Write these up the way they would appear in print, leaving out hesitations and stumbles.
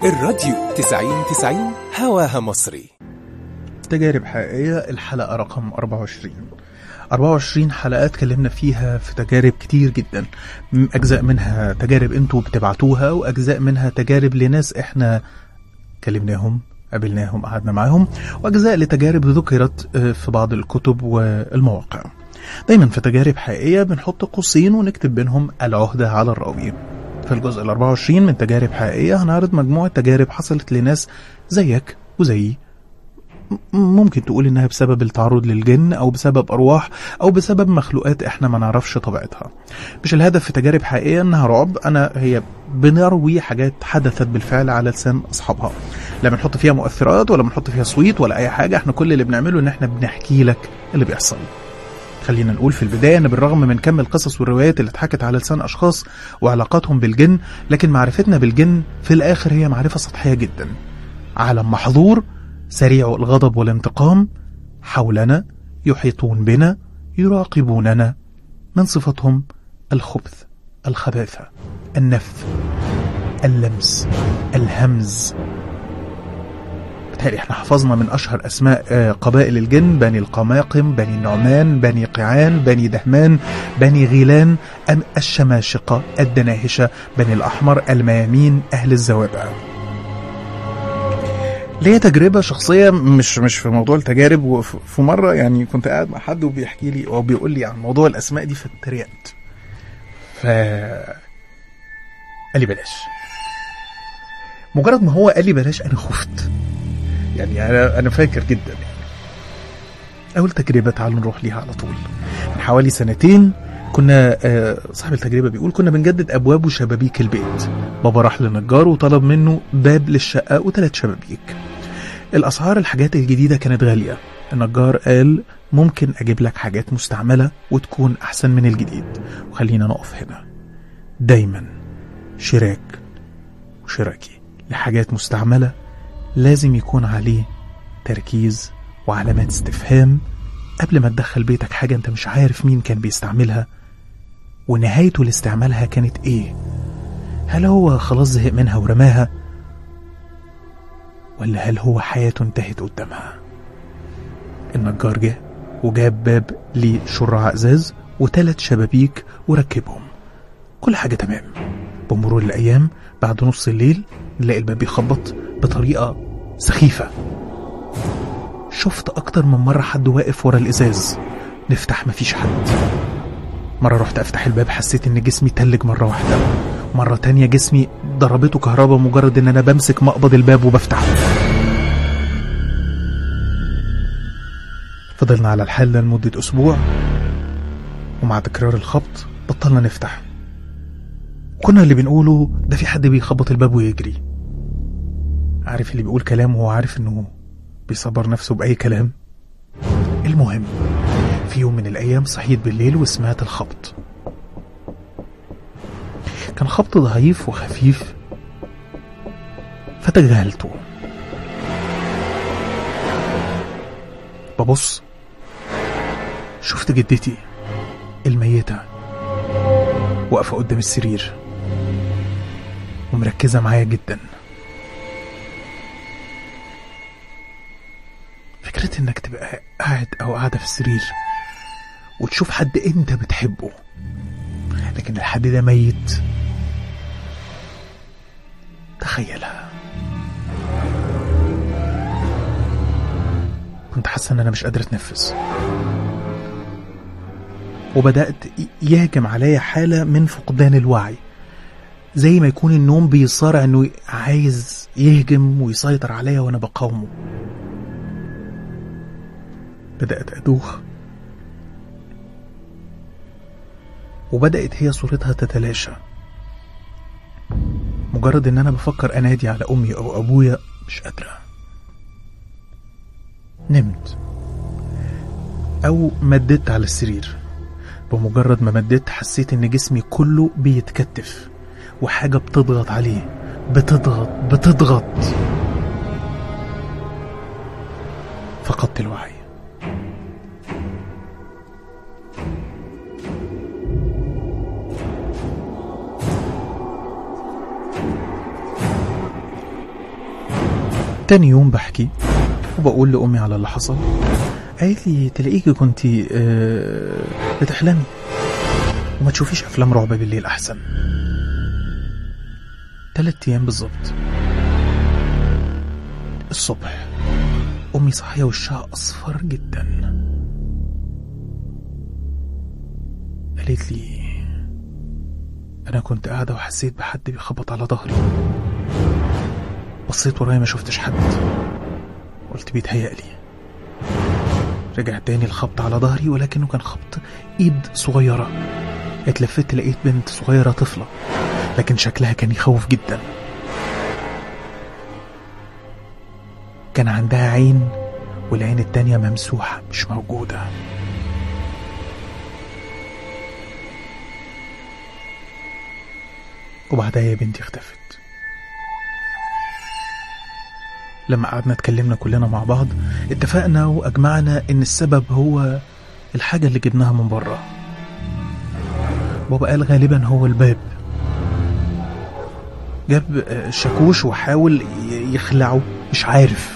الراديو 90-90 هواها مصري. تجارب حقيقية، الحلقة رقم 24 حلقات كلمنا فيها في تجارب كتير جدا، أجزاء منها تجارب انتوا بتبعتوها، وأجزاء منها تجارب لناس احنا كلمناهم قابلناهم قعدنا معاهم، وأجزاء لتجارب ذكرت في بعض الكتب والمواقع. دايما في تجارب حقيقية بنحط قوسين ونكتب بينهم العهدة على الراوي. في الجزء 24 من تجارب حقيقية هنعرض مجموعة تجارب حصلت لناس زيك وزيي، ممكن تقول انها بسبب التعرض للجن او بسبب ارواح او بسبب مخلوقات احنا ما نعرفش طبيعتها. مش الهدف في تجارب حقيقية انها رعب، هي بنروي حاجات حدثت بالفعل على لسان اصحابها، لا بنحط فيها مؤثرات ولا بنحط فيها صويت ولا اي حاجة. احنا كل اللي بنعمله ان احنا بنحكي لك اللي بيحصل. خلينا نقول في البداية ان بالرغم من كم القصص والروايات اللي اتحكت على لسان اشخاص وعلاقاتهم بالجن، لكن معرفتنا بالجن في الاخر هي معرفة سطحية جدا. عالم محظور سريع الغضب والانتقام حولنا، يحيطون بنا، يراقبوننا. من صفتهم الخبث، الخباثة، النفث، اللمس، الهمز. بالتالي احنا حفظنا من اشهر اسماء قبائل الجن: بني القماقم، بني النعمان، بني قيعان، بني دهمان، بني غيلان، الشماشقة، الدناهشة، بني الاحمر، الميامين، اهل الزوابع. ليه تجربة شخصية مش في موضوع التجارب. وفي مرة يعني كنت قاعد مع حد وبيحكي لي او بيقول لي عن موضوع الاسماء دي، فاتريقت. قال لي بلاش. مجرد ما هو قال لي بلاش انا خفت. يعني انا فاكر جدا يعني اول تجربة تعالوا نروح ليها على طول. من حوالي 2 سنين كنا صاحب التجربة بيقول كنا بنجدد ابواب وشبابيك البيت. بابا راح لنجار وطلب منه باب للشقة و3 شبابيك. الأسعار الحاجات الجديدة كانت غالية. النجار قال ممكن أجيب لك حاجات مستعملة وتكون أحسن من الجديد. وخلينا نقف هنا. دايما شراكي لحاجات مستعملة لازم يكون عليه تركيز وعلامات استفهام قبل ما تدخل بيتك حاجة انت مش عارف مين كان بيستعملها ونهايته لاستعمالها كانت ايه. هل هو خلاص زهق منها ورماها، ولا هل هو حياته انتهت قدامها؟ النجار جه وجاب باب لشراع ازاز و3 شبابيك وركبهم، كل حاجة تمام. بمرور الأيام بعد نص الليل نلاقي الباب بيخبط بطريقة سخيفة. شفت أكتر من مرة حد واقف ورا الإزاز. نفتح مفيش حد. مرة رحت أفتح الباب حسيت إن جسمي تلج مرة واحدة. مرة تانية جسمي ضربته كهرباء مجرد إن أنا بمسك مقبض الباب وبفتحه. فضلنا على الحال ده لمدة أسبوع، ومع تكرار الخبط بطلنا نفتح. كنا اللي بنقوله ده في حد بيخبط الباب ويجري. عارف اللي بيقول كلام وهو عارف إنه بيصبر نفسه بأي كلام. المهم في يوم من الأيام صحيت بالليل وسمعت الخبط. كان خبط ضعيف وخفيف فتجاهلته. ببص شفت جدتي الميتة واقفة قدام السرير ومركزة معايا جدا. فكرة انك تبقى قاعد او قاعدة في السرير وتشوف حد انت بتحبه لكن الحد ده ميت، تخيلها. كنت حاسة ان انا مش قادر اتنفس، وبدأت يهجم عليا حالة من فقدان الوعي، زي ما يكون النوم بيصارع انه عايز يهجم ويسيطر عليا وانا بقاومه. بدأت ادوخ، وبدأت هي صورتها تتلاشى. مجرد ان انا بفكر انادي على امي او ابويا مش قادرة. نمت او مددت على السرير. بمجرد ما مددت حسيت ان جسمي كله بيتكتف وحاجة بتضغط عليه، بتضغط. فقدت الوعي. تاني يوم بحكي وبقول لأمي على اللي حصل. قالت لي تلاقيكي كنتي بتحلمي وما تشوفيش أفلام رعب بالليل أحسن. 3 أيام بالظبط الصبح أمي صحية وشها أصفر جدا. قالت لي أنا كنت قاعدة وحسيت بحد بيخبط على ظهري. بصيت ورايا ما شفتش حد، قلت بيتهيألي. رجعت تاني الخبط على ظهري ولكنه كان خبط ايد صغيرة. اتلفت لقيت بنت صغيرة طفلة لكن شكلها كان يخوف جدا. كان عندها عين والعين التانية ممسوحة مش موجودة. وبعدها يا بنتي اختفت. لما قعدنا اتكلمنا كلنا مع بعض اتفقنا واجمعنا ان السبب هو الحاجة اللي جبناها من بره. بابا قال غالبا هو الباب. جاب شاكوش وحاول يخلعه مش عارف.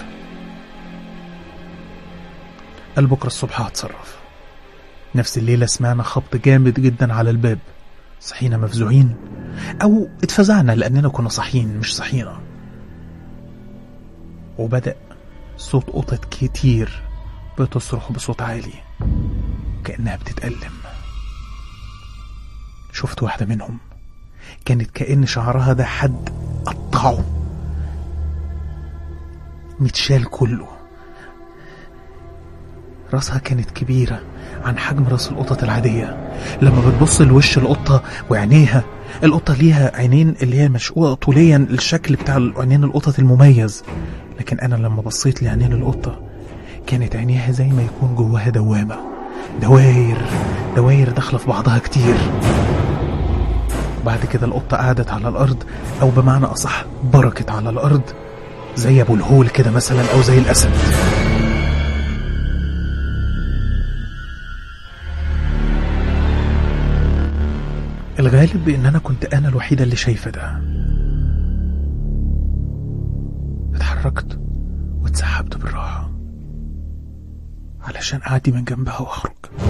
قال بكرة الصبح هتصرف. نفس الليلة سمعنا خبط جامد جدا على الباب. صحينا مفزوعين او اتفزعنا لاننا كنا صحيين مش صحينا. وبدأ صوت قطط كتير بتصرخ بصوت عالي كأنها بتتألم. شفت واحدة منهم كانت كأن شعرها ده حد قطعه متشال كله. راسها كانت كبيرة عن حجم راس القطط العادية. لما بتبص لوش القطة وعينيها، القطة ليها عينين اللي هي مشقوقة طوليا الشكل بتاع عينين القطط المميز، لكن أنا لما بصيت لعينين القطة كانت عينيها زي ما يكون جواها دوامة، دواير داخلة في بعضها كتير. وبعد كده القطة قعدت على الأرض، أو بمعنى أصح بركت على الأرض زي أبو الهول كده مثلا، أو زي الأسد. الغالب بأن أنا كنت أنا الوحيدة اللي شايفة ده. اتحركت واتسحبت بالراحة علشان أعدي من جنبها وأخرج.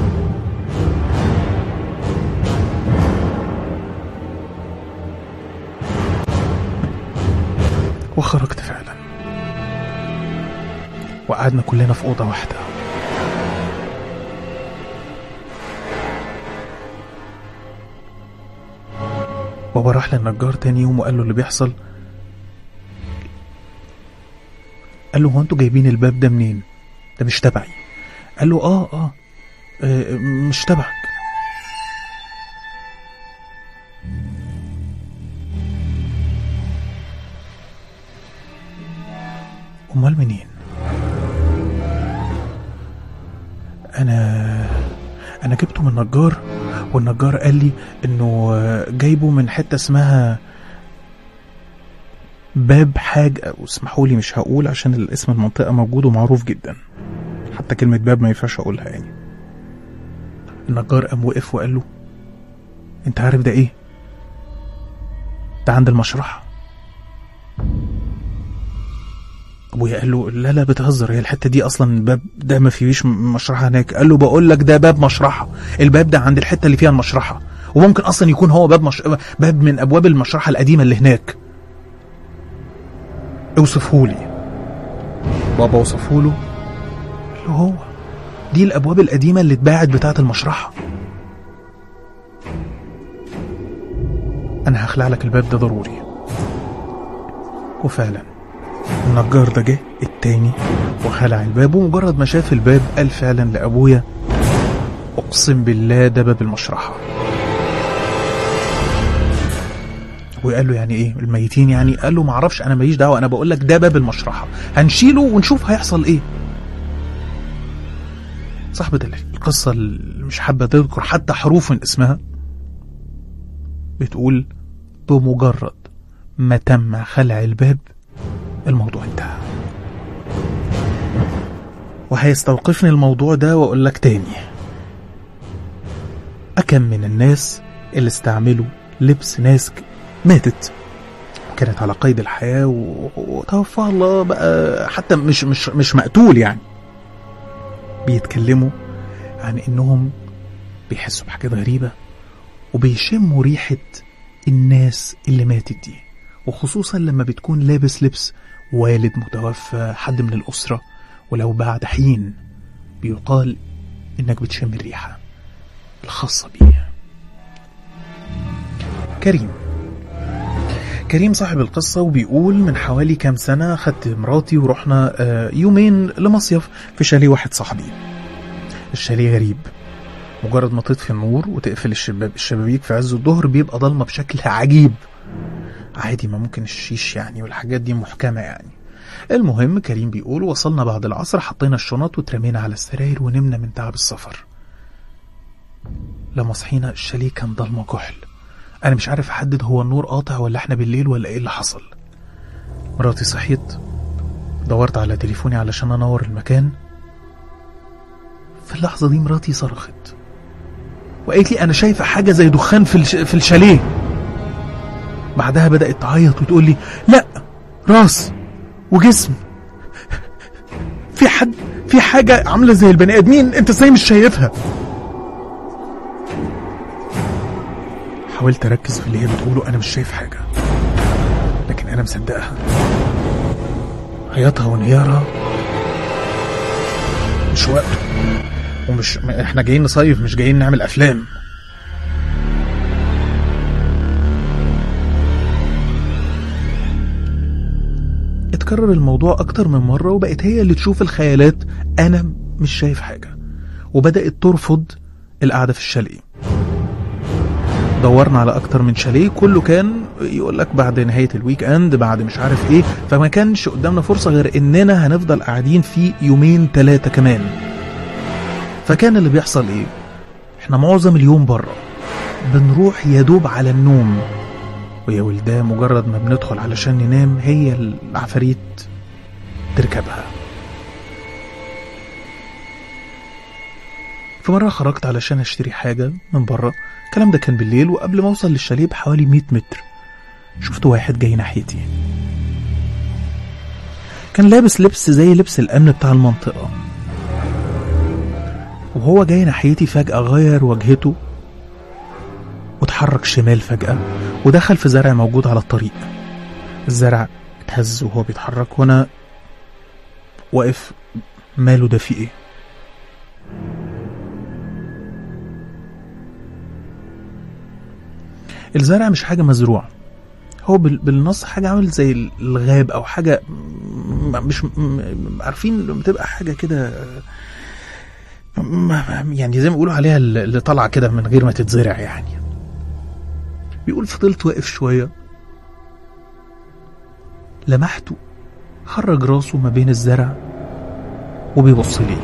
وخرجت فعلا، وقعدنا كلنا في أوضة واحدة. بابا راح للنجار تاني يوم وقال له اللي بيحصل. قال له هو انتوا جايبين الباب ده منين؟ ده مش تبعي. قال له مش تبعك. امال منين؟ انا جبته من النجار، والنجار قال لي انه جايبه من حتة اسمها باب حاجة، اسمحوا لي مش هقول عشان الاسم المنطقة موجود ومعروف جدا، حتى كلمة باب ما ينفعش اقولها يعني. النجار قام وقف وقال له انت عارف ده ايه؟ ده عند المشرحة. ابويا قال له لا بتهزر، هي الحتة دي اصلا الباب ده ما فيش مشرحة هناك. قال له بقول لك ده باب مشرحة، الباب ده عند الحتة اللي فيها المشرحة، وممكن اصلا يكون هو باب من ابواب المشرحة القديمة اللي هناك. اوصفهولي. بابا وصفهوله، قال له هو دي الابواب القديمة اللي اتباعت بتاعة المشرحة. انا هخلع لك الباب ده ضروري. وفعلا النجار ده جه التاني وخلع الباب، ومجرد ما شاف الباب قال فعلا لأبويا أقسم بالله ده باب المشرحة. وقال له يعني ايه الميتين يعني؟ قال له معرفش، انا ماليش دعوة، انا بقول لك ده باب المشرحة، هنشيله ونشوف هيحصل ايه. صاحبة القصة اللي مش حابة تذكر حتى حروف من اسمها بتقول بمجرد ما تم خلع الباب الموضوع انتهى. وهيستوقفني الموضوع ده واقول لك تاني، أكم من الناس اللي استعملوا لبس ناس ماتت كانت على قيد الحياة وتوفاها الله بقى، حتى مش مقتول يعني. بيتكلموا عن انهم بيحسوا بحاجات غريبة وبيشموا ريحة الناس اللي ماتت دي، وخصوصا لما بتكون لابس لبس والد متوفى، حد من الأسرة، ولو بعد حين بيقال انك بتشم الريحة الخاصة بيه. كريم صاحب القصة وبيقول من حوالي كام سنة خدت مراتي ورحنا يومين لمصيف في شاليه واحد صاحبي. الشاليه غريب، مجرد ما تطفي النور وتقفل الشبابيك في عز الظهر بيبقى ضلمة بشكل عجيب. عادي، ما ممكن الشيش يعني والحاجات دي محكمة يعني. المهم كريم بيقول وصلنا بعد العصر، حطينا الشنط وترمينا على السراير ونمنا من تعب السفر. لما صحينا الشاليه كان ضلمة كحل، انا مش عارف احدد هو النور قاطع ولا احنا بالليل ولا ايه اللي حصل. مراتي صحيت، دورت على تليفوني علشان انور المكان. في اللحظة دي مراتي صرخت وقالت لي انا شايفة حاجة زي دخان في الشاليه. بعدها بدأت تعيط وتقول لي لا، راس وجسم، في حاجة عاملة زي البني ادمين، انت ازاي مش شايفها؟ حاولت اركز في اللي هي بتقوله، انا مش شايف حاجة لكن انا مصدقها. عياطها وانهيارها مش وقته، ومش احنا جايين نصيف، مش جايين نعمل افلام. اتكرر الموضوع اكتر من مرة وبقت هي اللي تشوف الخيالات، انا مش شايف حاجة، وبدأت ترفض القعدة في الشاليه. دورنا على اكتر من شاليه، كله كان يقولك بعد نهاية الويك اند، بعد مش عارف ايه، فما كانش قدامنا فرصة غير اننا هنفضل قاعدين في يومين 3 كمان. فكان اللي بيحصل ايه؟ احنا معظم اليوم برا، بنروح يدوب على النوم، ويا ولداه مجرد ما بندخل علشان ننام هي العفاريت تركبها. في مرة خرجت علشان اشتري حاجة من برا، الكلام ده كان بالليل، وقبل ما اوصل للشاليه بحوالي 100 متر شفت واحد جاي ناحيتي، كان لابس لبس زي لبس الامن بتاع المنطقة، وهو جاي ناحيتي فجأة غير وجهته وتحرك شمال فجأة ودخل في زرع موجود على الطريق. الزرع اتهز وهو بيتحرك وانا واقف، ماله ده في ايه؟ الزرع مش حاجة مزروعة، هو بالنص حاجة عامل زي الغاب او حاجة مش عارفين لما تبقى حاجة كده يعني زي ما بيقولوا عليها اللي طالعة كده من غير ما تتزرع يعني. بيقول فضلت واقف شوية، لمحته خرج راسه ما بين الزرع وبيبص لي.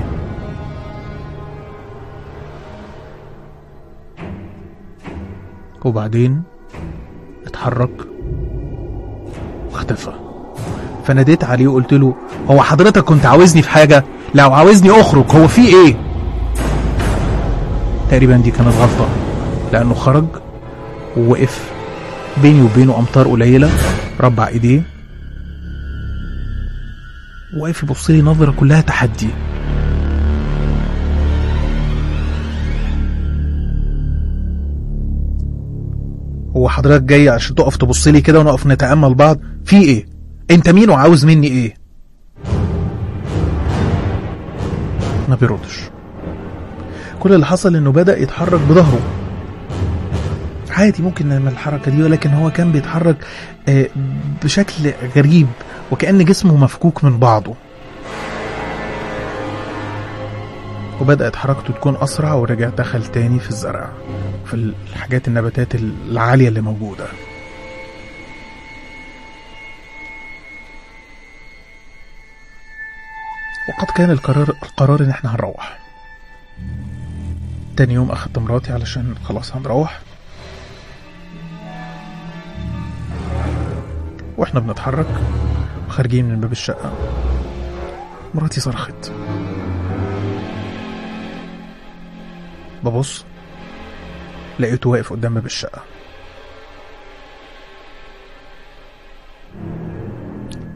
وبعدين اتحرك واختفى. فناديت عليه وقلت له هو حضرتك كنت عاوزني في حاجة؟ لو عاوزني اخرج، هو في ايه؟ تقريبا دي كانت غلطة، لانه خرج ووقف بيني وبينه امتار قليلة، ربع ايديه وقف يبص لي نظرة كلها تحدي. هو حضرتك جاي عشان تقف تبص لي كده ونقف نتأمل بعض؟ في ايه؟ انت مين وعاوز مني ايه؟ ما بيردش. كل اللي حصل انه بدأ يتحرك بظهره عادي، ممكن نعمل الحركة دي، ولكن هو كان بيتحرك بشكل غريب وكأن جسمه مفكوك من بعضه، وبدأت حركته تكون أسرع ورجع دخل تاني في الزرع في الحاجات النباتات العالية اللي موجودة. وقد كان القرار ان احنا هنروح. تاني يوم اخدت مراتي علشان خلاص هنروح، واحنا بنتحرك وخارجين من باب الشقة مراتي صرخت. ببص لقيته واقف قدام باب الشقة.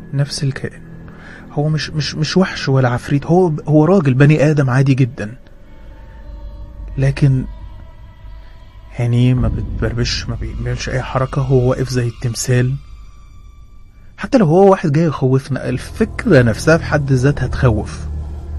نفس الكائن. هو مش وحش ولا عفريت، هو راجل بني آدم عادي جدا، لكن يعني ما بتبربش، ما بيعملش اي حركة، هو واقف زي التمثال. حتى لو هو واحد جاي يخوفنا، الفكرة نفسها في حد ذاتها تخوف.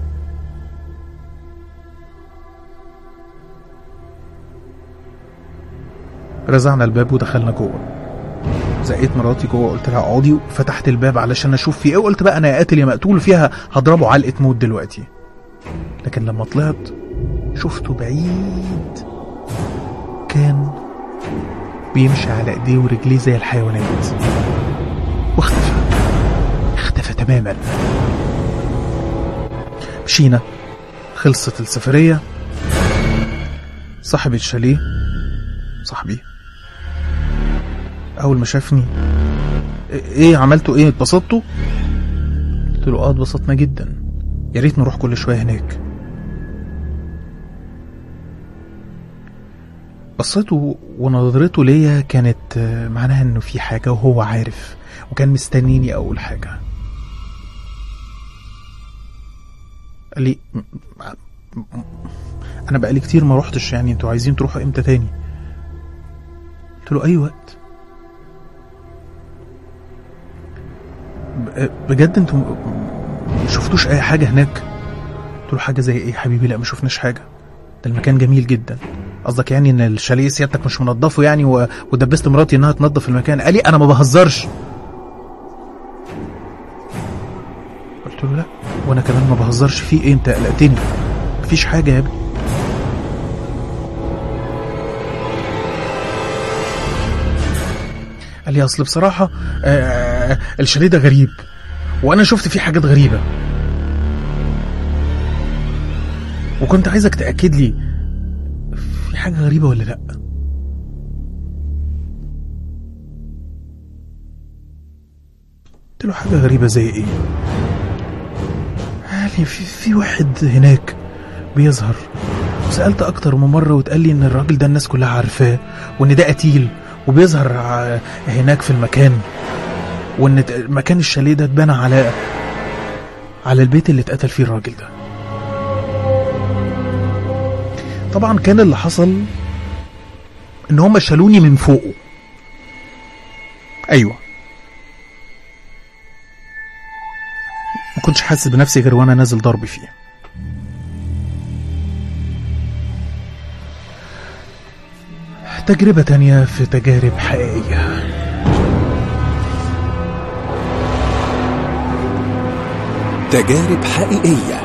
رزعنا الباب ودخلنا جوه. زقيت مراتي جوه، قلت لها اقعدي، وفتحت الباب علشان اشوف فيه ايه، وقلت بقى انا يا قاتل يا مقتول، فيها هضربه علقة موت دلوقتي. لكن لما طلعت شفته بعيد، كان بيمشي على ايديه ورجليه زي الحيوانات، واختفى تماما. مشينا، خلصت السفرية. صاحب الشاليه، صاحبي، اول ما شافني ايه عملتوا ايه، اتبسطتوا؟ قلت له اتبسطنا جدا، يا ريت نروح كل شويه هناك. بصيته ونظرته ليا كانت معناها انه في حاجه وهو عارف، وكان مستنيني اول حاجه. قال لي انا بقالي كتير ما روحتش، يعني انتوا عايزين تروحوا امتى تاني؟ قلت له اي وقت. بجد انتوا ما شفتوش اي حاجه هناك؟ قلت له حاجه زي ايه حبيبي؟ لا ما شفناش حاجه، ده المكان جميل جدا. قصدك يعني ان الشاليه سيادتك مش منضفه يعني ودبست مراتي انها تنظف المكان؟ قال لي انا ما بهزرش. قلت له لا، وانا كمان ما بهزرش. في ايه؟ انت قلقتني. مفيش حاجه يا ابني. قال لي اصل بصراحه الشاليه ده غريب، وانا شفت فيه حاجات غريبه، وكنت عايزك تاكد لي في حاجه غريبه ولا لا. قلت له حاجه غريبه زي ايه؟ قال لي في واحد هناك بيظهر، وسالت اكتر من مره واتقال لي ان الراجل ده الناس كلها عارفاه، وان ده قتيل وبيظهر هناك في المكان، وان مكان الشاليه ده اتبنى على البيت اللي اتقتل فيه الراجل ده. طبعا كان اللي حصل ان هم شالوني من فوقه. ايوه، ما كنتش حاسس بنفسي غير وانا نازل ضرب فيه. تجربة تانية في تجارب حقيقية. تجارب حقيقية.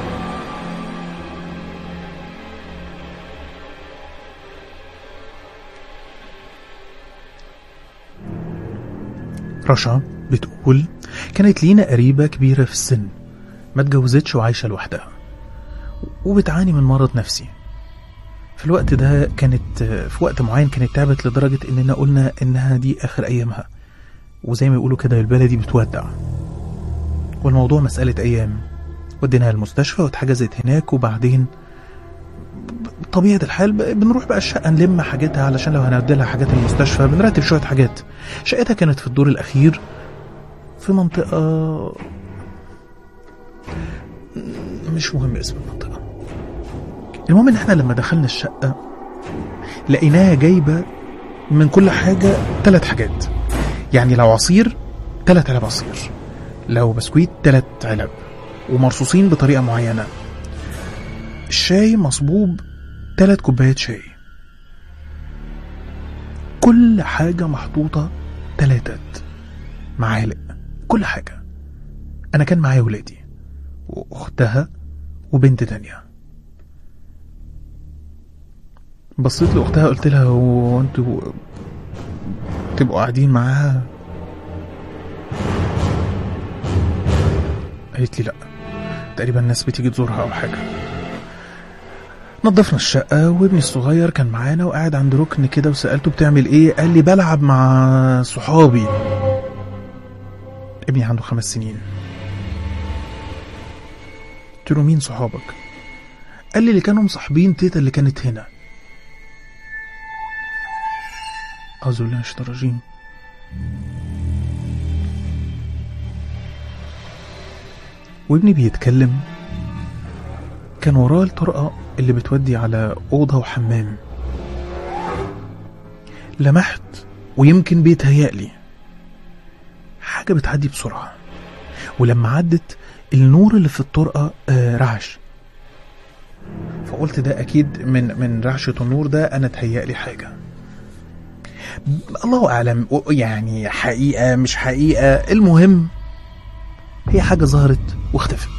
رشا بتقول كانت لينا قريبة كبيرة في السن، ما اتجوزتش وعايشة لوحدها، وبتعاني من مرض نفسي. في الوقت ده كانت في وقت معين كانت تعبت لدرجة اننا قلنا انها دي اخر ايامها، وزي ما يقولوا كده بالبلدي بتودع. والموضوع مسألة ايام، وديناها المستشفى واتحجزت هناك، وبعدين طبيعة الحال بنروح بقى الشقة نلم حاجاتها، علشان لو هنوديلها حاجات المستشفى بنرتب شوية حاجات. شقتها كانت في الدور الأخير في منطقة مش مهم اسم المنطقة. المهم ان احنا لما دخلنا الشقة لقيناها جايبة من كل حاجة 3 حاجات، يعني لو عصير 3 علب عصير، لو بسكويت 3 علب، ومرصوصين بطريقة معينة. الشاي مصبوب 3 كوبايات شاي، كل حاجة محطوطة 3 معالق، كل حاجة. أنا كان معايا ولادي وأختها وبنت تانية. بصيت لأختها قلت لها هو انتوا تبقوا قاعدين معاها؟ قالت لي لأ، تقريبا الناس بتيجي تزورها أو حاجة. نظفنا الشقة، وابني الصغير كان معانا وقاعد عند ركن كده، وسألته بتعمل ايه؟ قال لي بلعب مع صحابي. ابني عنده 5 سنين. قلت له مين صحابك؟ قال لي اللي كانوا مصاحبين تيتا اللي كانت هنا. أعوذ بالله من الشيطان الرجيم. وابني بيتكلم كان وراه الطرقة اللي بتودي على أوضة وحمام. لمحت ويمكن بيتهيألي حاجة بتعدي بسرعة، ولما عدت النور اللي في الطرقة رعش، فقلت ده أكيد من رعشة النور ده أنا تهيألي حاجة. الله أعلم يعني حقيقة مش حقيقة، المهم هي حاجة ظهرت واختفت.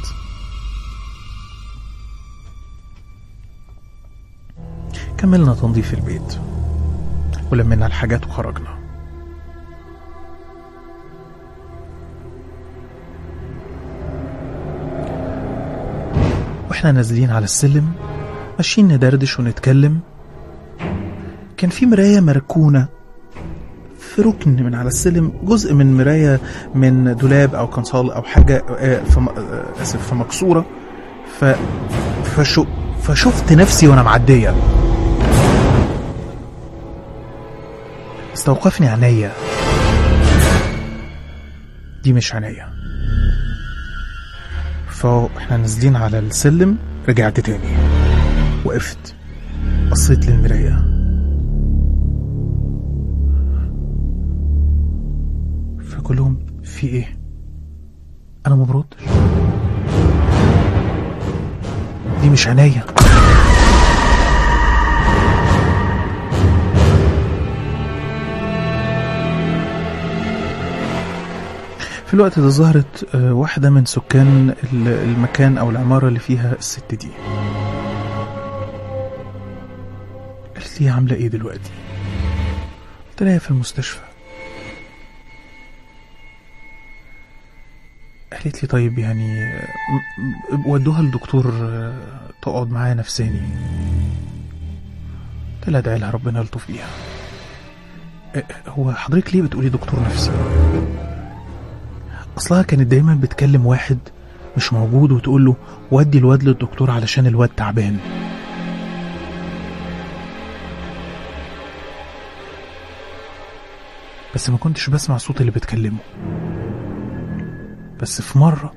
كملنا تنظيف البيت ولمنا الحاجات وخرجنا. واحنا نازلين على السلم ماشيين ندردش ونتكلم، كان في مراية مركونة في ركن من على السلم، جزء من مراية من دولاب أو كنصال أو حاجة في مكسورة. فشفت نفسي وأنا معدية، استوقفني عينيا، دي مش عينيا. فاحنا نازلين على السلم رجعت تاني، وقفت بصيت للمراية، فكلهم في ايه؟ انا مبردش، دي مش عينيا. في الوقت ده ظهرت واحدة من سكان المكان أو العمارة اللي فيها الست دي، قالت لي عاملة ايه دلوقتي؟ قلت لها في المستشفى. قالت لي طيب يعني ودوها لدكتور تقعد معايا نفساني. قلت لها ادعي لها ربنا يلطف بيها. هو حضرتك ليه بتقولي دكتور نفسي؟ اصلها كانت دايما بتكلم واحد مش موجود وتقول له ودي الواد للدكتور علشان الواد تعبان. بس ما كنتش بسمع صوت اللي بتكلمه. بس في مرة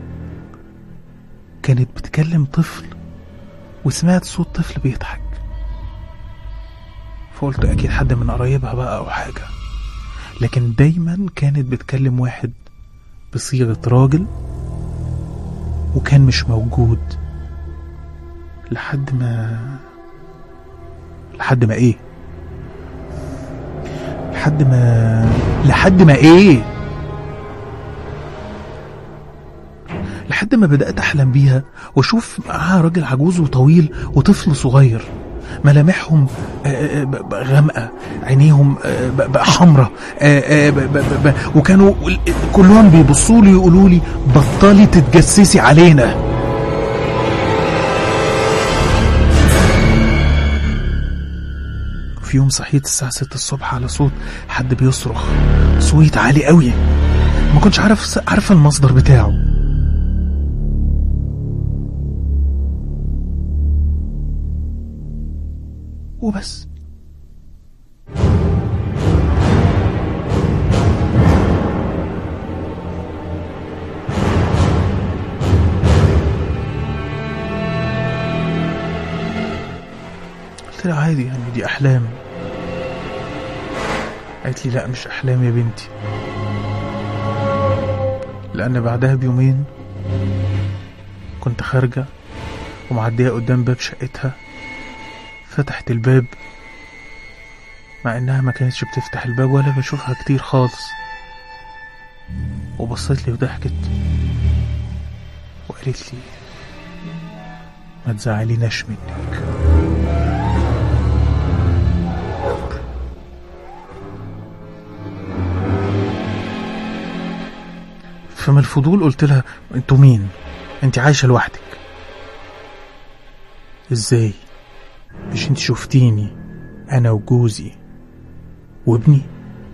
كانت بتكلم طفل وسمعت صوت طفل بيضحك، فقلت اكيد حد من قرايبها بقى او حاجة. لكن دايما كانت بتكلم واحد بصيغة راجل وكان مش موجود لحد ما ايه لحد ما بدأت أحلم بيها وأشوف معاها راجل عجوز وطويل وطفل صغير، ملامحهم غامقة، عينيهم حمرة، وكانوا كلهم بيبصوا لي يقولوا لي بطلي تتجسسي علينا. في يوم صحيت الساعة 6 الصبح على صوت حد بيصرخ صويت عالي قوي، ما كنتش عارف المصدر بتاعه. وبس. قلت لها عادي يعني دي أحلام. قالت لي لا مش أحلام يا بنتي، لأن بعدها بيومين كنت خارجة ومعدية قدام باب شقتها، فتحت الباب مع انها ما كانتش بتفتح الباب ولا بشوفها كتير خالص، وبصيت لي وضحكت وقالت لي ما تزعليناش منك. فمن الفضول قلت لها انتوا مين؟ انت عايشة لوحدك؟ ازاي؟ مش انت شفتيني انا وجوزي وابني؟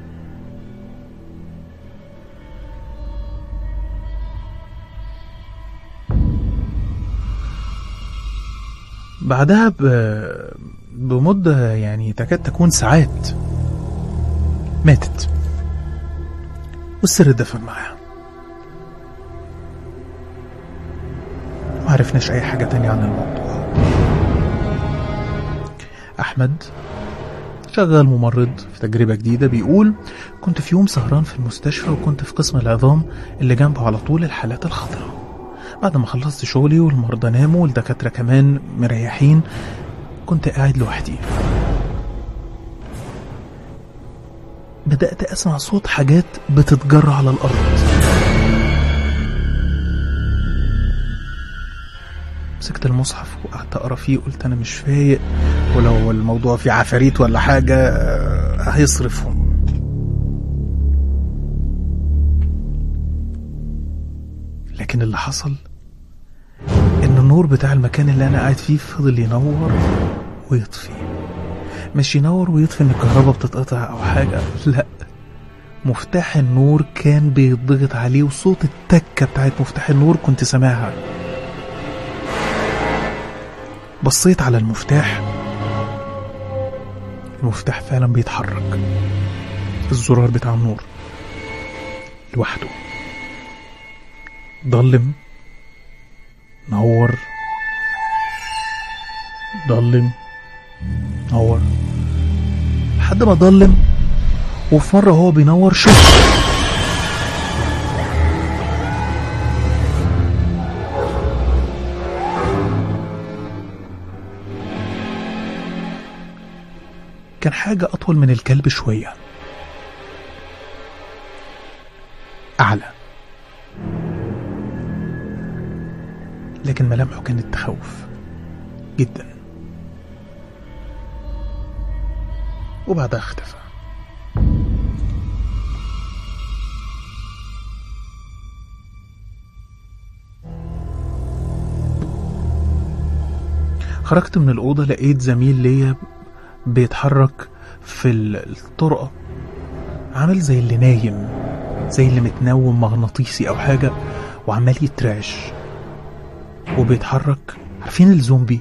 بعدها بمدة يعني تكاد تكون ساعات ماتت والسر دفن معاها. معرفناش اي حاجة تانية عن الموضوع. احمد شغال ممرض في تجربة جديدة بيقول: كنت في يوم سهران في المستشفى، وكنت في قسم العظام اللي جنبه على طول الحالات الخطرة. بعد ما خلصت شغلي والمرضى ناموا والدكاترة كمان مريحين، كنت قاعد لوحدي. بدأت أسمع صوت حاجات بتتجرى على الأرض. مسكت المصحف وقعدت أقرأ فيه، قلت أنا مش فايق، ولو الموضوع فيه عفاريت ولا حاجة هيصرفهم. لكن اللي حصل إن النور بتاع المكان اللي أنا قاعد فيه فضل ينور ويطفي. مش ينور ويطفي إن الكهرباء بتتقطع أو حاجة، لأ، مفتاح النور كان بيضغط عليه، وصوت التكة بتاعت مفتاح النور كنت سامعها. بصيت على المفتاح فعلا بيتحرك، الزرار بتاع النور لوحده. ضلم نور ضلم نور لحد ما ضلم، وفي مرة هو بينور شفت كان حاجة أطول من الكلب شوية، أعلى، لكن ملامحه كانت تخوف جدا، وبعدها اختفى. خرجت من الأوضة، لقيت زميل ليا بيتحرك في الطرقة، عامل زي اللي نايم، زي اللي متنوم مغناطيسي أو حاجة، وعمال يترعش وبيتحرك. عارفين الزومبي؟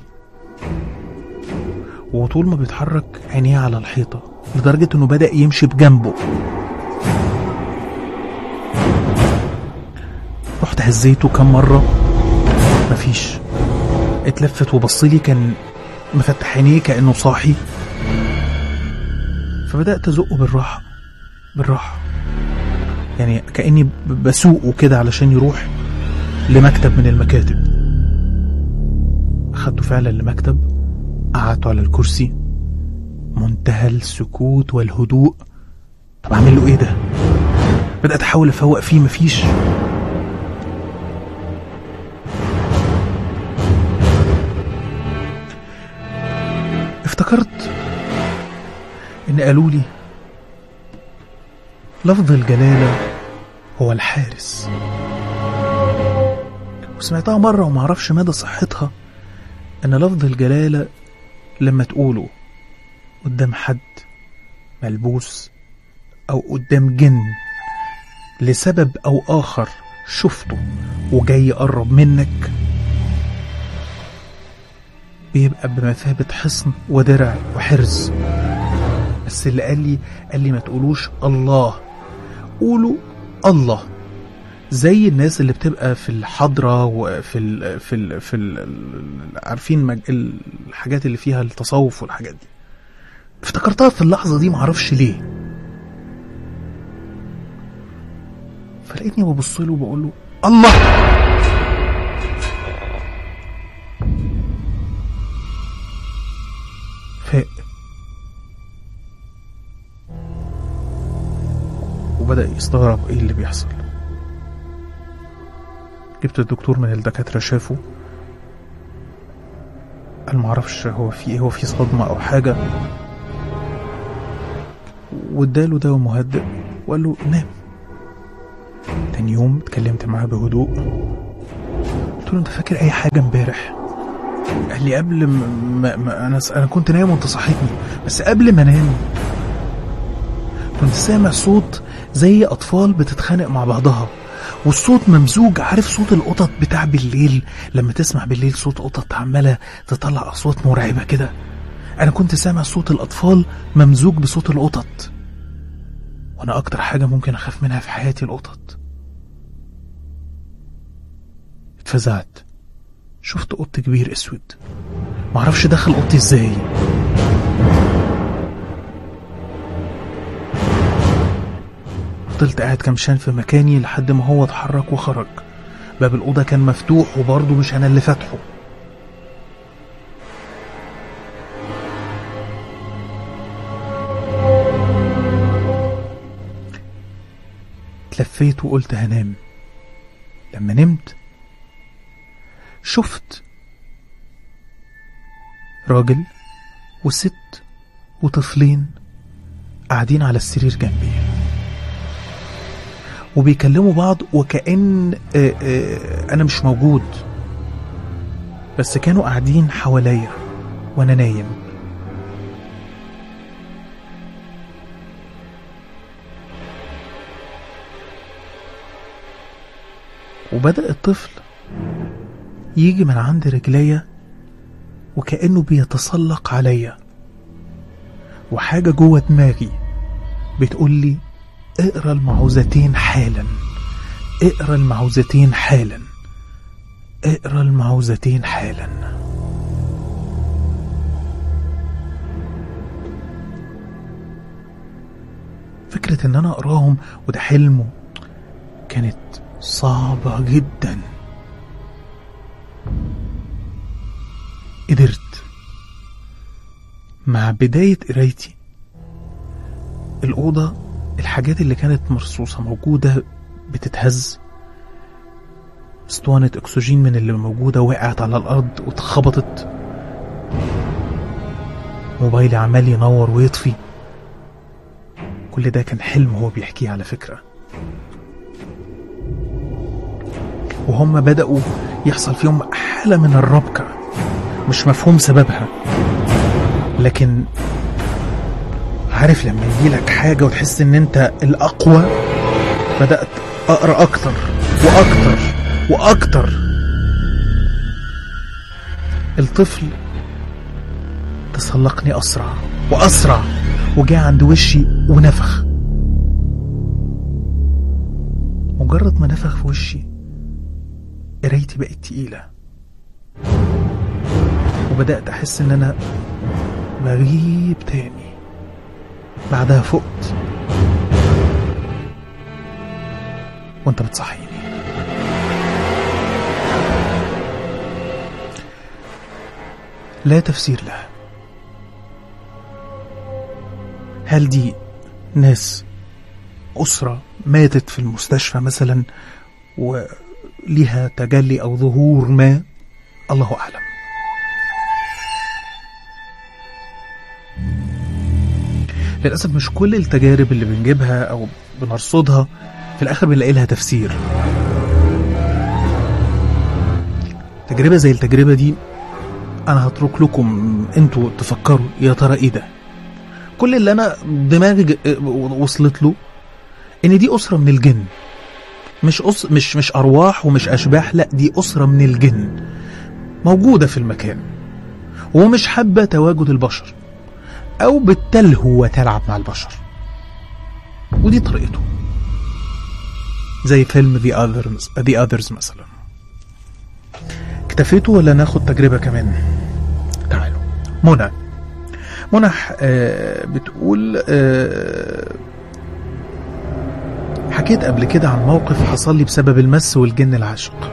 وطول ما بيتحرك عينيه على الحيطة، لدرجة انه بدأ يمشي بجنبه. رحت هزيته كم مرة، مفيش. اتلفت وبصلي، كان مفتح عينيه كأنه صاحي. فبدأت أزقه بالراحة، يعني كأني بسوقه كده علشان يروح لمكتب من المكاتب. أخدته فعلا لمكتب، قعدته على الكرسي، منتهى السكوت والهدوء. طب أعمل له إيه ده؟ بدأت أحاول أفوق فيه، مفيش. افتكرت إن قالوا لي لفظ الجلالة هو الحارس، وسمعتها مرة ومعرفش مدى صحتها، إن لفظ الجلالة لما تقوله قدام حد ملبوس أو قدام جن لسبب أو آخر شفته وجاي يقرب منك، بيبقى بمثابة حصن ودرع وحرز. بس اللي قال لي ما تقولوش الله، قولوا الله، زي الناس اللي بتبقى في الحضرة وفي عارفين الحاجات اللي فيها التصوف والحاجات دي. افتكرتها في اللحظة دي، معرفش ليه. فلقيتني ببص له وبقول له الله. فاق وبدأ يستغرب ايه اللي بيحصل. جبت الدكتور من الدكاترة، شافه، قال معرفش هو في ايه، هو في صدمة او حاجة، واداله دواء مهدئ وقال له نام. تاني يوم اتكلمت معاه بهدوء، قلت له انت فاكر اي حاجة امبارح؟ قال لي قبل ما انا كنت نايم وانت صحيتني، بس قبل ما انام كنت سامع صوت زي اطفال بتتخانق مع بعضها، والصوت ممزوج. عارف صوت القطط بتاع بالليل، لما تسمع بالليل صوت قطط عمالة تطلع اصوات مرعبة كده؟ انا كنت سامع صوت الاطفال ممزوج بصوت القطط، وانا اكتر حاجة ممكن اخاف منها في حياتي القطط. اتفزعت، شفت قط كبير اسود، معرفش دخل اوضتي ازاي. فضلت قاعد كمشان في مكاني لحد ما هو اتحرك وخرج. باب الأوضة كان مفتوح وبرضه مش أنا اللي فاتحه. اتلفيت وقلت هنام. لما نمت شفت راجل وست وطفلين قاعدين على السرير جنبي وبيكلموا بعض وكأن أنا مش موجود، بس كانوا قاعدين حواليا وأنا نايم. وبدأ الطفل يجي من عند رجليا وكأنه بيتسلق عليا، وحاجة جوه دماغي بتقولي اقرأ المعوذتين حالا، اقرأ المعوذتين حالا، اقرأ المعوذتين حالا. فكرة ان انا اقراهم وده حلمه كانت صعبة جدا. قدرت مع بداية قرايتي الأوضة الحاجات اللي كانت مرصوصة موجودة بتتهز، اسطوانة اكسجين من اللي موجودة وقعت على الأرض واتخبطت، موبايلي عمال ينور ويطفي. كل ده كان حلم هو بيحكيه على فكرة. وهم بدأوا يحصل فيهم حالة من الربكة مش مفهوم سببها، لكن عارف لما يجيلك حاجة وتحس ان انت الأقوى، بدأت أقرأ أكتر وأكتر وأكتر. الطفل تسلقني أسرع وأسرع وجاء عند وشي ونفخ. مجرد ما نفخ في وشي قرايتي بقت تقيلة، وبدأت أحس إن أنا بغيب تاني. بعدها فقت وأنت بتصحيني. لا تفسير لها. هل دي ناس أسرة ماتت في المستشفى مثلا وليها تجلي أو ظهور ما؟ الله أعلم. للأسف مش كل التجارب اللي بنجيبها أو بنرصدها في الآخر بنلاقي لها تفسير. تجربة زي التجربة دي أنا هترك لكم أنتوا تفكروا يا ترى إيه ده. كل اللي أنا دماغي وصلت له إن دي أسرة من الجن، مش أرواح ومش أشباح، لا دي أسرة من الجن موجودة في المكان ومش حابة تواجد البشر أو بتلهو وتلعب مع البشر، ودي طريقته. زي فيلم The Others مثلا. اكتفيتوا ولا ناخد تجربة كمان؟ تعالوا. منى بتقول حكيت قبل كده عن موقف حصل لي بسبب المس والجن العاشق.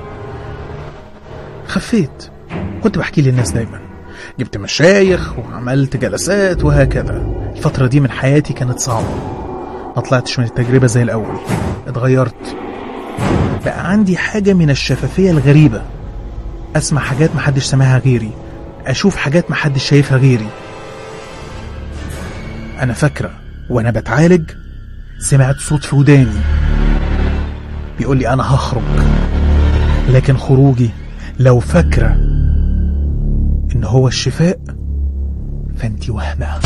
خفيت، كنت بحكي للناس دايما، جبت مشايخ وعملت جلسات وهكذا. الفترة دي من حياتي كانت صعبة، ما طلعتش من التجربة زي الأول، اتغيرت، بقى عندي حاجة من الشفافية الغريبة، أسمع حاجات محدش سمعها غيري، أشوف حاجات محدش شايفها غيري. أنا فاكرة وأنا بتعالج سمعت صوت في وداني بيقول لي أنا هخرج، لكن خروجي لو فاكرة إن هو الشفاء فأنتي وهمة.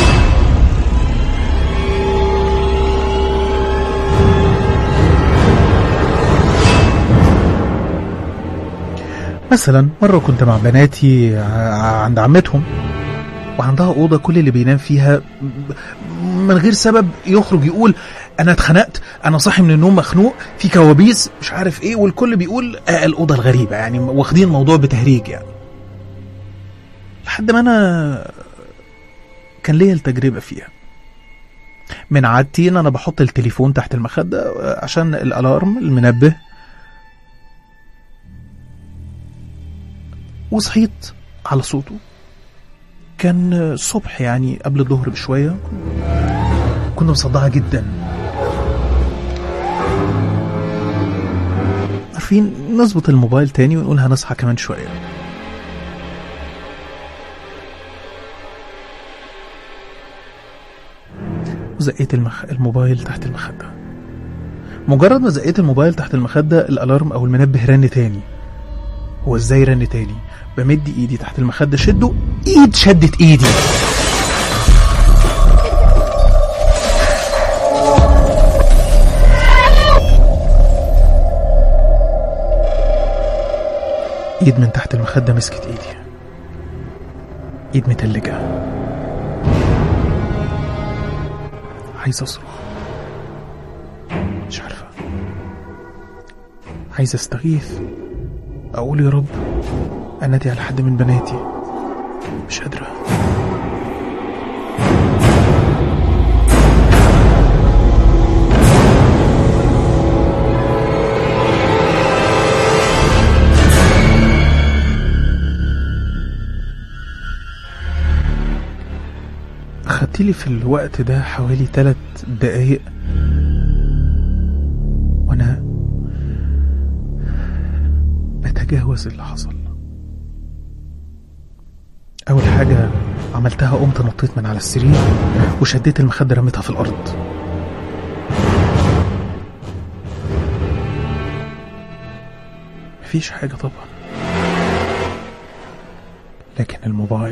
مثلا مرة كنت مع بناتي عند عمتهم، وعندها أوضة كل اللي بينام فيها من غير سبب يخرج يقول أنا اتخنقت، أنا صاحي من النوم مخنوق، في كوابيس مش عارف إيه، والكل بيقول الأوضة الغريبة، يعني واخدين الموضوع بتهريج يعني. لحد ما أنا كان ليا التجربة فيها. من عادتي إن أنا بحط التليفون تحت المخدة عشان الألارم المنبه، وصحيت على صوته. كان الصبح يعني قبل الظهر بشوية، كنا مصدعة جدا. عارفين نظبط الموبايل تاني ونقول هنصحى كمان شوية. وزقيت الموبايل تحت المخدة. مجرد ما زقيت الموبايل تحت المخدة الألارم أو المنبه رن تاني. هو ازاي رن تاني؟ بمد ايدي تحت المخدة شده، ايد شدت ايدي. ايد من تحت المخدة مسكت ايدي، ايد متلجة. عايز اصرخ، مش عارفة، عايز استغيث، اقول يا رب انادي على حد من بناتي، مش قادرة. أخدتلي في الوقت ده حوالي 3 دقايق وانا بتجاوز اللي حصل. اول حاجة عملتها قمت نطيت من على السرير وشديت المخدة رميتها في الارض. مفيش حاجة طبعا، لكن الموبايل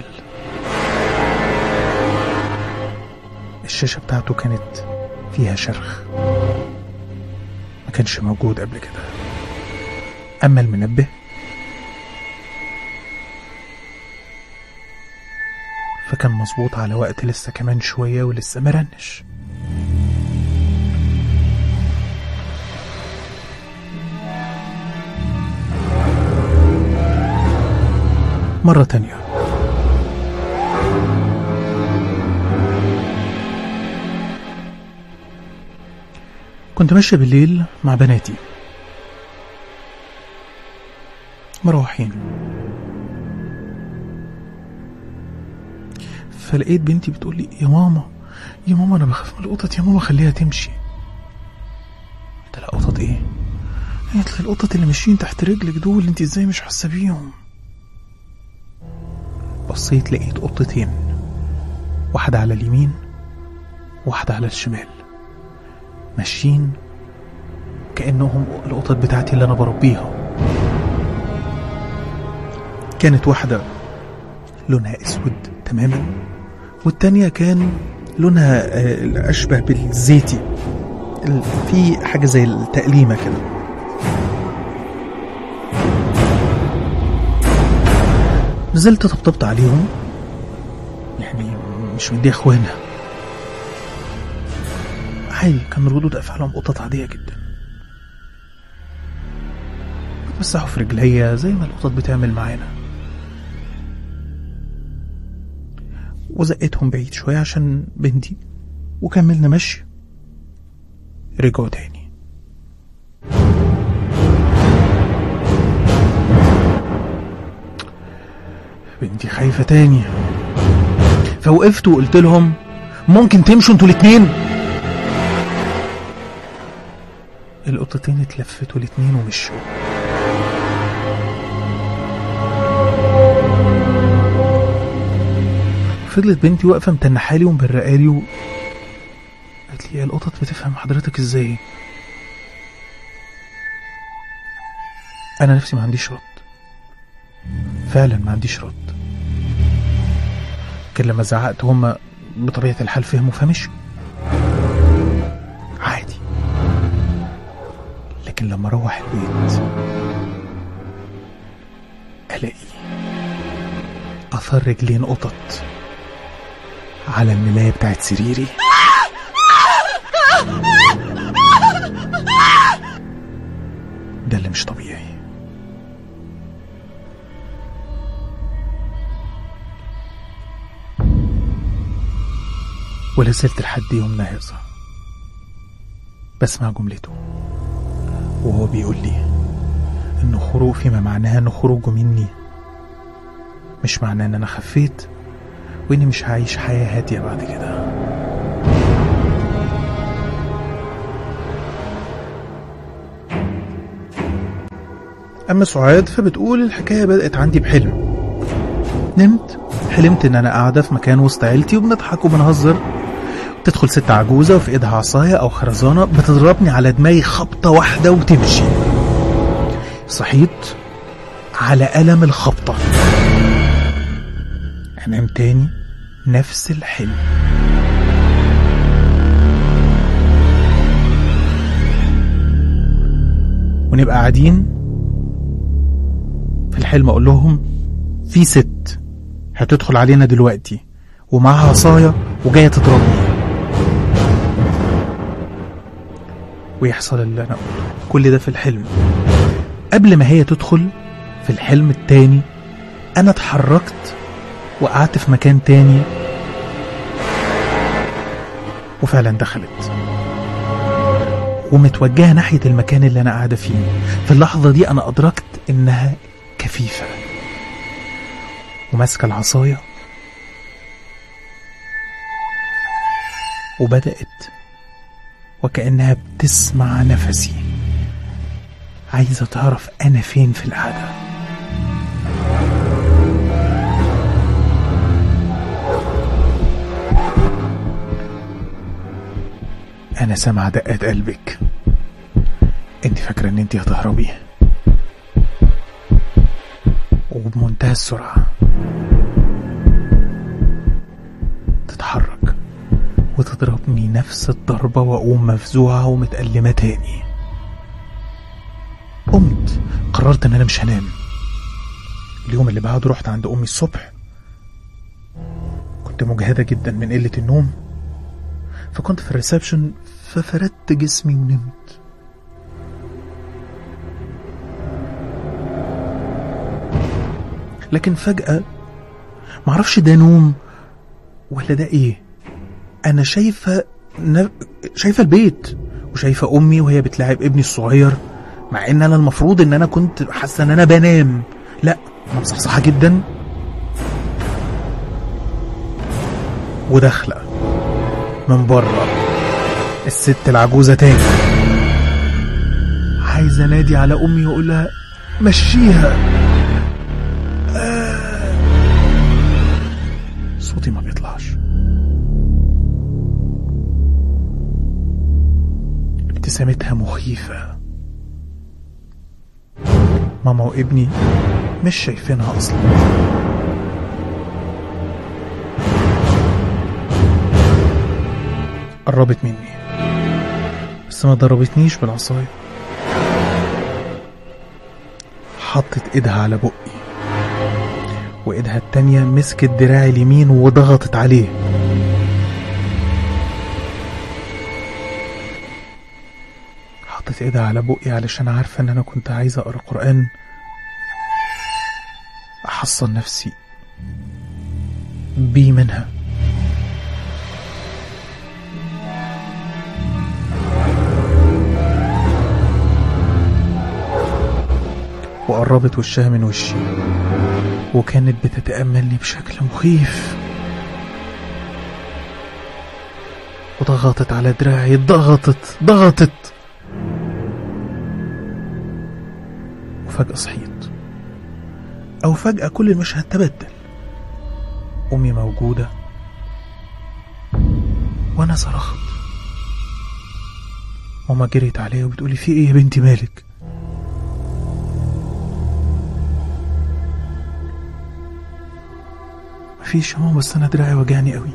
الشاشة بتاعته كانت فيها شرخ ما كانش موجود قبل كده. أما المنبه فكان مظبوط على وقت لسه كمان شوية ولسه مرنش. مرة تانية كنت ماشية بالليل مع بناتي مروحين، فلقيت بنتي بتقول لي يا ماما انا بخاف من القطط، يا ماما خليها تمشي. قلت لها قطط ايه؟ قالت لي القطط اللي ماشيين تحت رجلك دول، انت ازاي مش حاسه بيهم؟ بصيت لقيت قطتين، واحده على اليمين واحده على الشمال، ماشيين كأنهم القطط بتاعتي اللي انا بربيها. كانت واحدة لونها اسود تماما، والتانية كان لونها اشبه بالزيتي، في حاجة زي التقليمة كده. نزلت طبطبت عليهم، يعني مش مدي اخوانها عادي، كان ردود افعالهم قطط عادية جدا، بتمسحوا في رجليا زي ما القطط بتعمل معانا. وزقتهم بعيد شوية عشان بنتي وكملنا مشي. رجعوا تاني، بنتي خايفة تاني، فوقفت وقلت لهم ممكن تمشوا انتوا الاتنين؟ القطتين اتلفتوا الاتنين ومشوا. فضلت بنتي واقفة متنحالي ومبرقالي قالت لي القطط بتفهم حضرتك ازاي؟ انا نفسي ما عنديش رد، فعلا ما عنديش رد. كان لما زعقت هم بطبيعة الحال فهموا فمشوا عادي، لكن لما اروح البيت الاقي اثر رجلين قطط على الملاية بتاعت سريري. ده اللي مش طبيعي. ولا زلت لحد يومنا هذا بسمع جملته وهو بيقول لي إنه خروج فيما معناه إنه خروجه مني مش معناه إن أنا خفيت وإني مش هعيش حياة هادية بعد كده. أما سعاد فبتقول الحكاية بدأت عندي بحلم. نمت حلمت إن أنا قاعدة في مكان وسط عيلتي وبنضحك وبنهزر، تدخل ست عجوزة وفي إيدها عصاية أو خرزانة بتضربني على دماغي خبطة واحدة وتمشي. صحيت على ألم الخبطة. أنام تاني نفس الحلم. ونبقى قاعدين في الحلم أقول لهم في ست هتدخل علينا دلوقتي ومعها عصاية وجاية تضربني. ويحصل اللي أنا قلته كل ده في الحلم. قبل ما هي تدخل في الحلم التاني أنا اتحركت وقعدت في مكان تاني وفعلا دخلت ومتوجهة ناحية المكان اللي أنا قاعدة فيه. في اللحظة دي أنا أدركت إنها كفيفة وماسكة العصاية وبدأت وكأنها بتسمع نفسي، عايزة تعرف أنا فين في القعدة. أنا سامع دقات قلبك، أنت فاكرة أن أنت هتهربي، وبمنتهى السرعة تتحرك وتضربني نفس الضربة وأقوم مفزوعة ومتألمة تاني. قمت قررت أن أنا مش هنام. اليوم اللي بعده رحت عند أمي الصبح، كنت مجهدة جدا من قلة النوم، فكنت في الريسبشن ففردت جسمي ونمت. لكن فجأة معرفش ده نوم ولا ده ايه، انا شايفة البيت وشايفة امي وهي بتلاعب ابني الصغير، مع ان انا المفروض ان انا كنت حاسة ان انا بنام. لا، انا مصحصحة جدا وداخلة من بره الست العجوزة تاني، عايزة انادي على امي واقولها مشيها. صوتي ما بيطلعش. ابتسامتها مخيفة. ماما وابني مش شايفينها اصلا. قربت مني بس ما ضربتنيش بالعصاية، حطت ايدها على بقي وايدها التانية مسكت دراعي اليمين وضغطت عليه. حطت ايدها على بقي علشان عارفة ان انا كنت عايزة اقرأ قرآن احصن نفسي بيه منها. وقربت وشها من وشي وكانت بتتأملني بشكل مخيف، وضغطت على دراعي، ضغطت وفجأة صحيت، أو فجأة كل المشهد تبدل. أمي موجودة وأنا صرخت. ماما جريت عليا وبتقولي في إيه يا بنتي مالك؟ مفيش يا ماما، بس أنا دراعي وجعني قوي.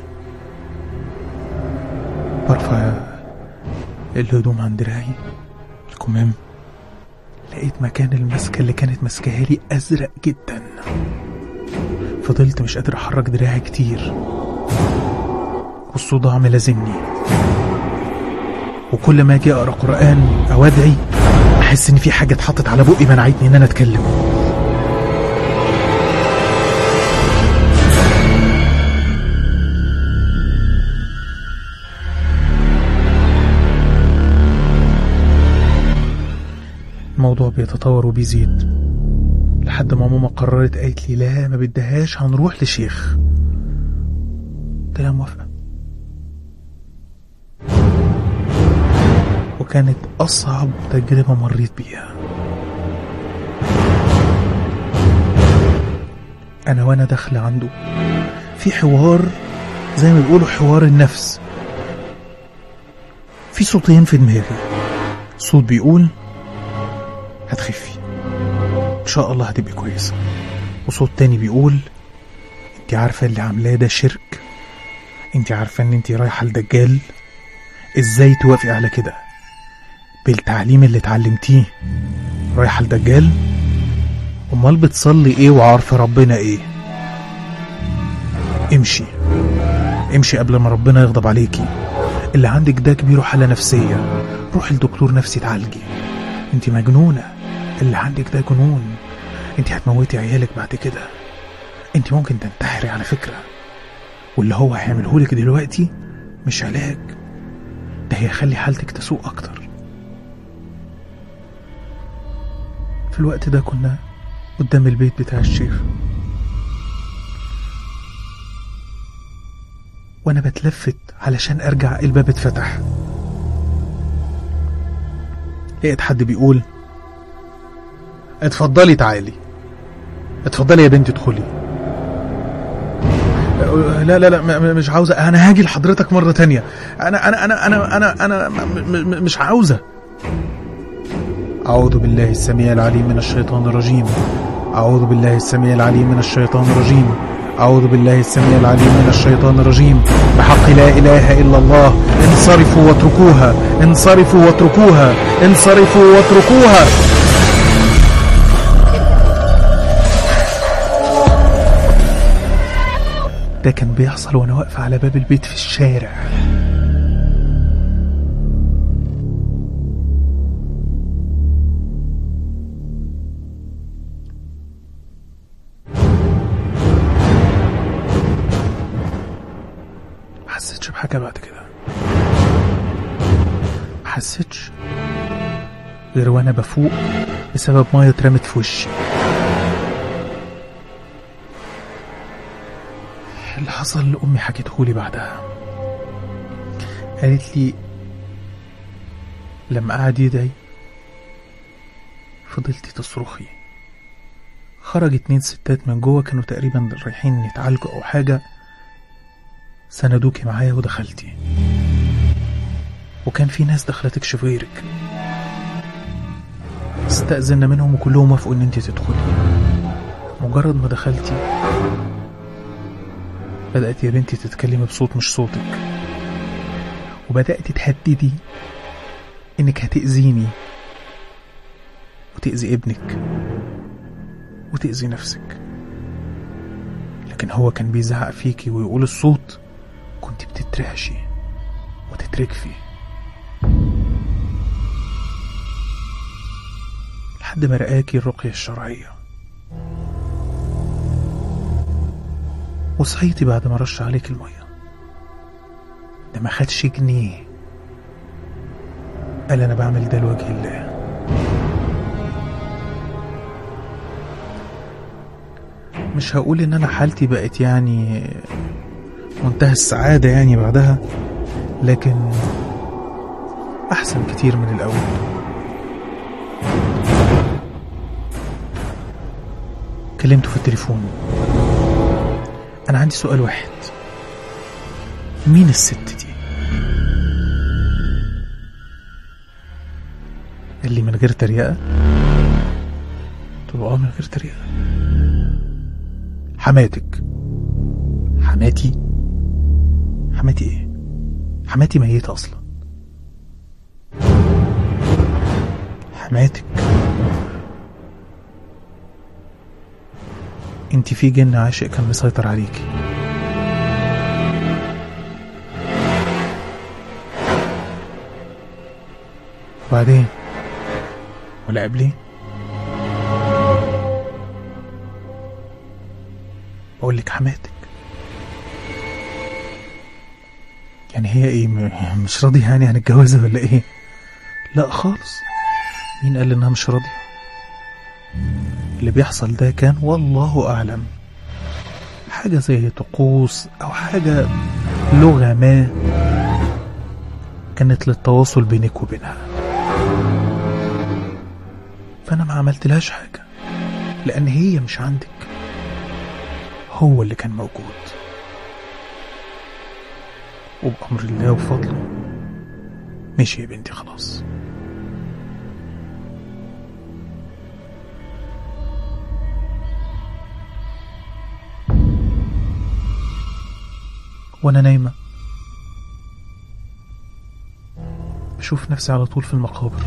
برفع الهدوم عن دراعي الكمام، لقيت مكان المسكة اللي كانت مسكها لي أزرق جدا. فضلت مش قادر أحرك دراعي كتير والصداع ملازمني، وكل ما أجي أقرأ قرآن أو أدعي أحس إن في حاجة اتحطت على بقي منعتني إن أنا أتكلم. الموضوع بيتطور وبيزيد لحد ما ماما قررت، قالت لي لا ما بدهاش، هنروح لشيخ. قلت لها موافقة. وكانت أصعب تجربة مريت بيها. أنا وأنا داخل عنده في حوار زي ما بيقولوا حوار النفس. في صوتين في دماغي، صوت بيقول هتخفي إن شاء الله هتبقي كويسة، وصوت تاني بيقول انت عارفة اللي عاملاه ده شرك، انت عارفة ان انت رايحة لدجال، ازاي توافقي على كده بالتعليم اللي اتعلمتيه؟ رايحة لدجال؟ امال بتصلي ايه وعارفة ربنا ايه؟ امشي قبل ما ربنا يغضب عليكي. اللي عندك ده كبير حالة نفسية، روحي لدكتور نفسي تعالجي. انت مجنونة، اللي عندك ده جنون، انت هتموتي عيالك بعد كده، انت ممكن تنتحري على فكرة، واللي هو هيعملهولك دلوقتي مش علاج، ده هيخلي حالتك تسوء اكتر. في الوقت ده كنا قدام البيت بتاع الشيخ، وانا بتلفت علشان ارجع الباب اتفتح، لقيت حد بيقول اتفضلي تعالي، اتفضلي يا بنتي ادخلي. لا لا لا مش عاوزة، انا هاجي لحضرتك مرة تانية، انا مش عاوزة. أعوذ بالله السميع العليم من الشيطان الرجيم، أعوذ بالله السميع العليم من الشيطان الرجيم، أعوذ بالله السميع العليم من الشيطان الرجيم، بحق لا إله إلا الله، انصرفوا واتركوها، انصرفوا واتركوها، انصرفوا واتركوها. ده كان بيحصل وأنا واقفة على باب البيت في الشارع. محسيتش بحاجة بعد كده، محسيتش غير وانا بفوق بسبب مية اترمت في وشي. اللي حصل لأمي حكيتهولي بعدها، قالت لي لما قعد يدعي فضلتي تصرخي. خرج 2 ستات من جوه كانوا تقريبا رايحين يتعالجوا او حاجة، سندوكي معايا ودخلتي، وكان في ناس دخلت تكشف غيرك، استأذنا منهم وكلهم وافقوا ان انت تدخلي. مجرد ما دخلتي بدأت يا بنتي تتكلمي بصوت مش صوتك، وبدأت تهددي انك هتأذيني وتأذي ابنك وتأذي نفسك، لكن هو كان بيزعق فيكي ويقول الصوت كنت بتترعشي وتتركفي، لحد ما رقاكي الرقية الشرعية وصحيتي بعد ما رش عليك المية. ده ما خدش جنيه، قال انا بعمل ده لوجه الله. مش هقول ان انا حالتي بقت يعني منتهى السعادة يعني بعدها، لكن احسن كتير من الاول. كلمته في التليفون، انا عندي سؤال واحد، مين الست دي؟ قال لي من غير تريقة. قلت له من غير تريقة. حماتك. حماتي؟ حماتي ايه؟ حماتي ميتة اصلا. حماتك انت في جن عاشق كان مسيطر عليكي، وبعدين ولا قبلي بقول لك حماتك، يعني هي ايه مش راضية يعني هنتجوزها ولا ايه؟ لا خالص، مين قال إنها مش راضية؟ اللي بيحصل ده كان والله أعلم حاجة زي طقوس أو حاجة لغة ما كانت للتواصل بينك وبينها. فأنا ما عملت لهاش حاجة لأن هي مش عندك، هو اللي كان موجود، وبأمر الله وفضله ماشي يا بنتي خلاص. وانا نايمة بشوف نفسي على طول في المقابر،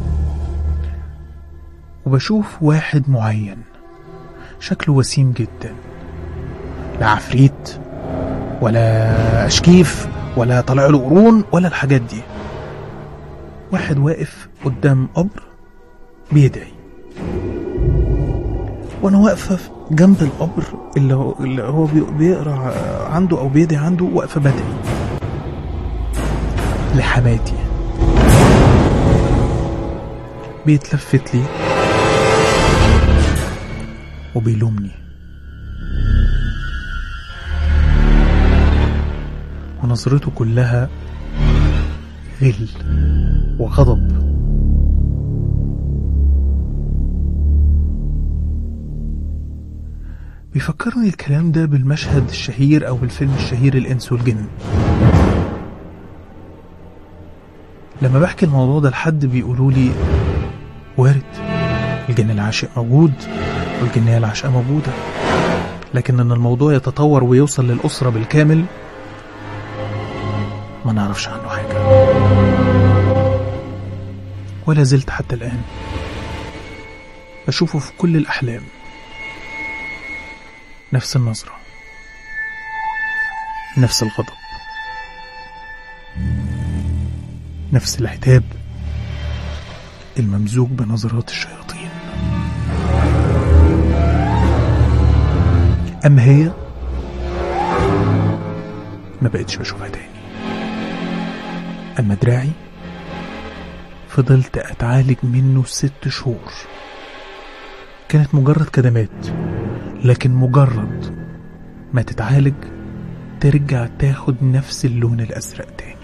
وبشوف واحد معين شكله وسيم جدا، لا عفريت ولا أشكيف ولا طلع له قرون ولا الحاجات دي. واحد واقف قدام قبر بيدعي، وانا واقفة جنب القبر اللي هو بيقرأ عنده او بيدعي عنده، واقفة بدعي لحماتي. بيتلفت لي وبيلومني، ونظرته كلها غل وغضب. بيفكرني الكلام ده بالمشهد الشهير أو بالفيلم الشهير الإنس والجن. لما بحكي الموضوع ده لحد بيقولوا لي وارد، الجن العاشق موجود والجنية العاشقة موجودة، لكن أن الموضوع يتطور ويوصل للأسرة بالكامل ما نعرفش عنه حاجة، ولا زلت حتى الآن بشوفه في كل الأحلام، نفس النظرة، نفس الغضب، نفس العتاب الممزوج بنظرات الشياطين. أما هي ما بقتش بشوفها تاني. أما دراعي فضلت أتعالج منه 6 شهور، كانت مجرد كدمات، لكن مجرد ما تتعالج ترجع تاخد نفس اللون الأزرق تاني.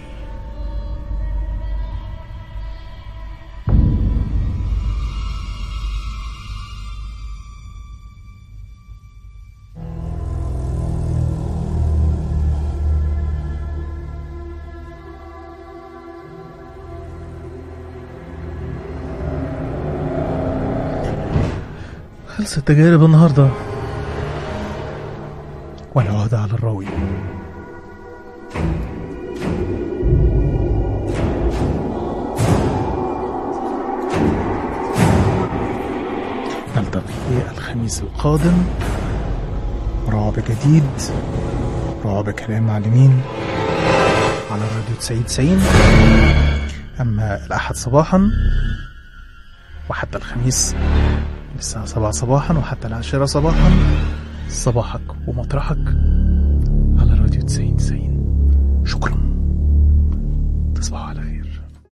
خلصت التجارب النهاردة والعودة على الراوي. نلتقي الخميس القادم، رعب جديد، رعب كلام معلمين على راديو 90. أما الأحد صباحا وحتى الخميس الساعة 7 صباحا وحتى 10 صباحا، صباحك ومطرحك على راديو 90. شكرا.